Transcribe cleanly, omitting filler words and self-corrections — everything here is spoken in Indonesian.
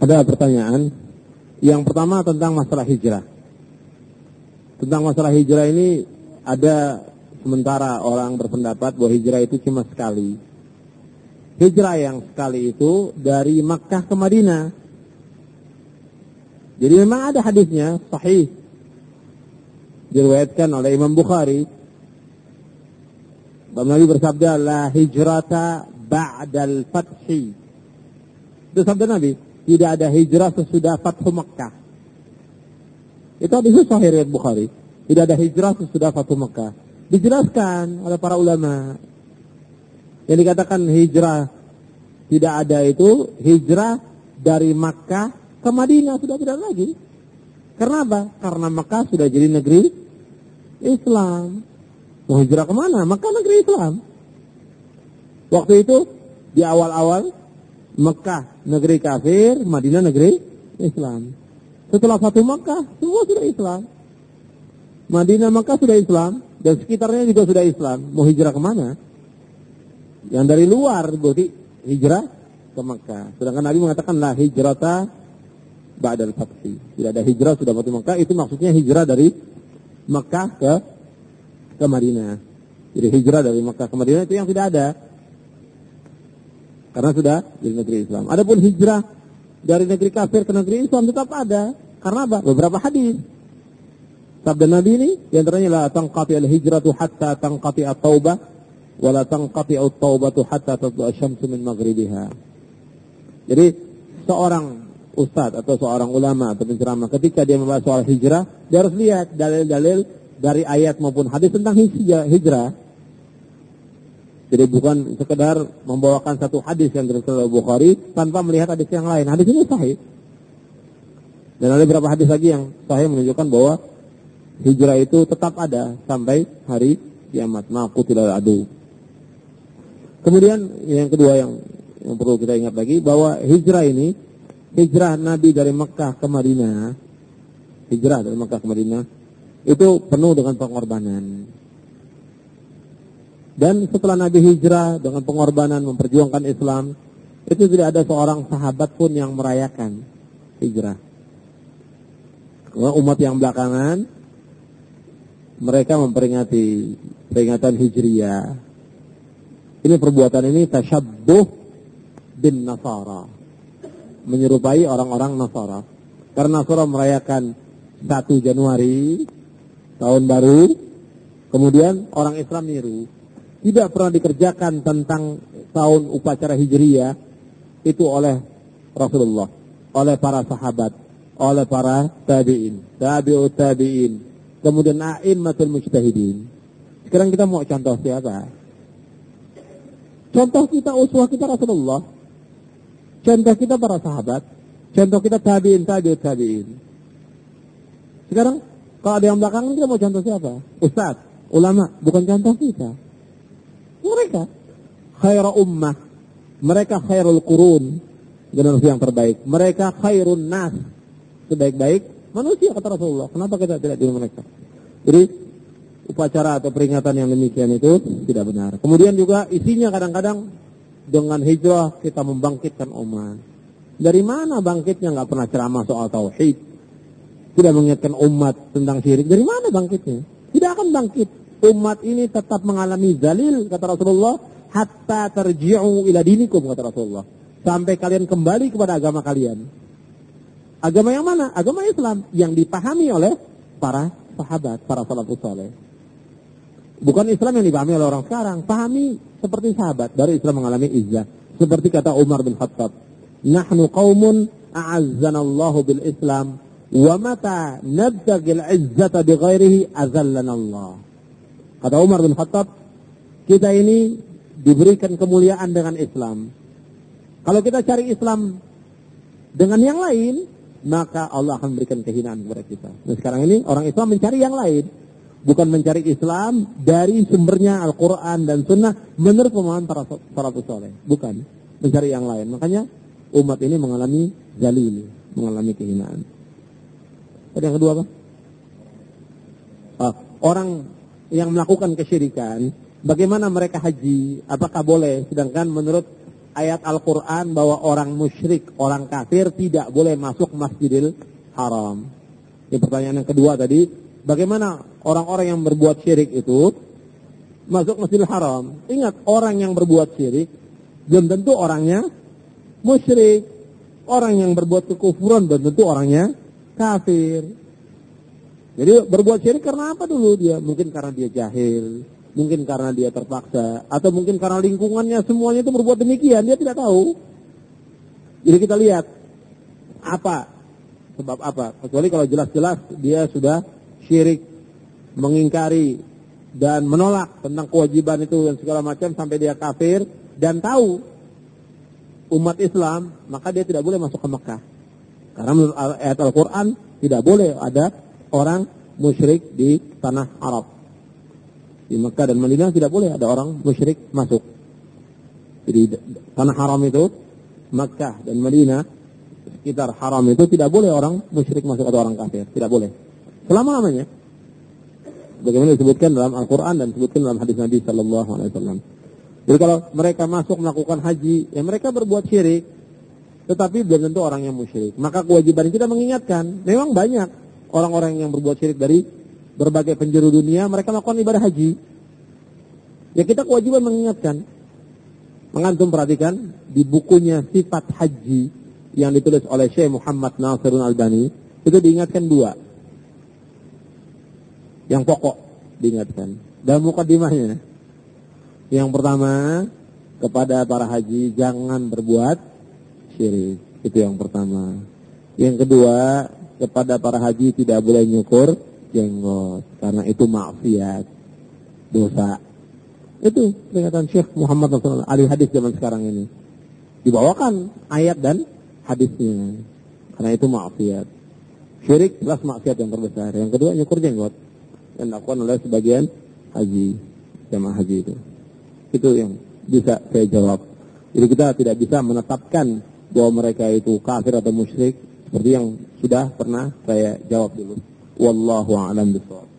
Ada pertanyaan. Yang pertama tentang masalah hijrah. Tentang masalah hijrah ini ada sementara orang berpendapat bahwa hijrah itu cuma sekali. Hijrah yang sekali itu dari Makkah ke Madinah. Jadi memang ada hadisnya sahih. Diriwayatkan oleh Imam Bukhari. Bahwa Nabi bersabda, la hijrata ba'dal fathi. Itu sabda Nabi. Tidak ada hijrah sesudah Fathu Makkah. Itu hadis sahih riwayat Bukhari. Tidak ada hijrah sesudah Fathu Makkah. Dijelaskan oleh para ulama. Yang dikatakan hijrah tidak ada itu hijrah dari Makkah ke Madinah, sudah tidak lagi. Karena apa? Karena Makkah sudah jadi negeri Islam. Mau hijrah kemana? Makkah negeri Islam. Waktu itu di awal-awal Mekah negeri kafir, Madinah negeri Islam. Setelah Fathu Makkah, semua sudah Islam. Madinah, Mekah sudah Islam, dan sekitarnya juga sudah Islam. Mau hijrah kemana? Yang dari luar berarti hijrah ke Mekah. Sedangkan Nabi mengatakan la hijrata ba'dal fathi. Tidak ada hijrah sudah Fathu Makkah. Itu maksudnya hijrah dari Mekah ke Madinah. Jadi hijrah dari Mekah ke Madinah itu yang tidak ada. Karena sudah di negeri Islam. Adapun hijrah dari negeri kafir ke negeri Islam tetap ada. Karena apa? Beberapa hadis. Sabda Nabi ini, di antaranya la tanqati al-hijratu hatta tanqati at-taubah wa la tanqati at-taubatu hatta tatlu'a asy-syamsu min maghribiha. Jadi seorang ustaz atau seorang ulama atau penceramah ketika dia membahas soal hijrah, dia harus lihat dalil-dalil dari ayat maupun hadis tentang hijrah. Jadi bukan sekedar membawakan satu hadis yang diriwayatkan oleh Bukhari tanpa melihat hadis yang lain. Hadis ini sahih. Dan ada beberapa hadis lagi yang sahih menunjukkan bahwa hijrah itu tetap ada sampai hari kiamat. Ma'qutilal adu. Kemudian yang kedua yang perlu kita ingat lagi bahwa hijrah ini, hijrah Nabi dari Mekah ke Madinah, hijrah dari Mekah ke Madinah itu penuh dengan pengorbanan. Dan setelah Nabi hijrah dengan pengorbanan memperjuangkan Islam, itu tidak ada seorang sahabat pun yang merayakan hijrah. Umat yang belakangan, mereka memperingati peringatan Hijriyah. Ini perbuatan ini tasyabbuh bin Nasara. Menyerupai orang-orang Nasara. Karena Nasara merayakan 1 Januari, tahun baru, kemudian orang Islam niru. Tidak pernah dikerjakan tentang tahun upacara Hijriyah itu oleh Rasulullah, oleh para sahabat, oleh para tabi'in, tabi'ut tabi'in, kemudian a'immatul mujtahidin. Sekarang kita mau contoh siapa? Contoh kita, uswah kita Rasulullah. Contoh kita para sahabat. Contoh kita tabi'in, tabi'ut tabi'in. Sekarang kalau ada yang belakangan kita mau contoh siapa? Ustaz, ulama, bukan contoh kita. Mereka khairul ummah, mereka khairul qurun, generasi yang terbaik. Mereka khairun nas, sebaik-baik manusia kata Rasulullah. Kenapa kita tidak dengan mereka? Jadi upacara atau peringatan yang demikian itu tidak benar. Kemudian juga isinya kadang-kadang dengan hijrah kita membangkitkan umat. Dari mana bangkitnya? Nggak pernah ceramah soal tauhid, tidak mengingatkan umat tentang syirik. Dari mana bangkitnya? Tidak akan bangkit. Umat ini tetap mengalami zalil, kata Rasulullah, hatta tarji'u ila dinikum, kata Rasulullah. Sampai kalian kembali kepada agama kalian. Agama yang mana? Agama Islam yang dipahami oleh para sahabat, para salafus saleh. Bukan Islam yang dipahami oleh orang sekarang. Pahami seperti sahabat, baru Islam mengalami izzah. Seperti kata Umar bin Khattab, nahnu qaumun a'azzanallahu bil Islam, wa mata nabtagil izzata bi ghairihi azallanallah. Kata Umar bin Khattab, kita ini diberikan kemuliaan dengan Islam. Kalau kita cari Islam dengan yang lain, maka Allah akan memberikan kehinaan kepada kita. Nah sekarang ini orang Islam mencari yang lain. Bukan mencari Islam dari sumbernya Al-Quran dan Sunnah menurut pemahaman para salafus saleh. Bukan. Mencari yang lain. Makanya umat ini mengalami zalil, mengalami kehinaan. Ada yang kedua apa? Orang yang melakukan kesyirikan, bagaimana mereka haji? Apakah boleh? Sedangkan menurut ayat Al-Quran bahwa orang musyrik, orang kafir tidak boleh masuk Masjidil Haram. Ini pertanyaan yang kedua tadi, bagaimana orang-orang yang berbuat syirik itu masuk Masjidil Haram? Ingat, orang yang berbuat syirik belum tentu orangnya musyrik. Orang yang berbuat kekufuran belum tentu orangnya kafir. Jadi berbuat syirik karena apa dulu dia? Mungkin karena dia jahil, mungkin karena dia terpaksa, atau mungkin karena lingkungannya semuanya itu berbuat demikian, dia tidak tahu. Jadi kita lihat apa, sebab apa. Kecuali kalau jelas-jelas dia sudah syirik, mengingkari dan menolak tentang kewajiban itu dan segala macam sampai dia kafir dan tahu umat Islam, maka dia tidak boleh masuk ke Mekah. Karena menurut ayat Al-Quran tidak boleh ada orang musyrik di tanah Arab. Di Mekah dan Madinah tidak boleh ada orang musyrik masuk. Jadi tanah haram itu, Mekah dan Madinah, sekitar haram itu tidak boleh orang musyrik masuk atau orang kafir. Tidak boleh. Selama-lamanya. Bagaimana disebutkan dalam Al-Quran dan disebutkan dalam hadis Nabi Sallallahu Alaihi Wasallam. Jadi kalau mereka masuk melakukan haji, ya mereka berbuat syirik, tetapi belum tentu orang yang musyrik. Maka kewajiban kita mengingatkan, memang banyak orang-orang yang berbuat syirik dari berbagai penjuru dunia, mereka melakukan ibadah haji. Ya kita kewajiban mengingatkan. Mengantum perhatikan di bukunya Sifat Haji yang ditulis oleh Syekh Muhammad Nasirun Albani, itu diingatkan dua. Yang pokok diingatkan. Dalam mukadimahnya. Yang pertama, kepada para haji jangan berbuat syirik. Itu yang pertama. Yang kedua, kepada para haji tidak boleh nyukur jenggot, karena itu maksiat, dosa. Itu peringatan Syekh Muhammad SAW, ahli hadis zaman sekarang ini. Dibawakan ayat dan hadisnya, karena itu maksiat. Syirik jelas maksiat yang terbesar. Yang kedua nyukur jenggot yang dilakukan oleh sebagian haji, jamaah haji itu. Itu yang bisa saya jawab. Jadi kita tidak bisa menetapkan bahwa mereka itu kafir atau musyrik seperti yang sudah pernah saya jawab dulu. Wallahu a'lam bishawab.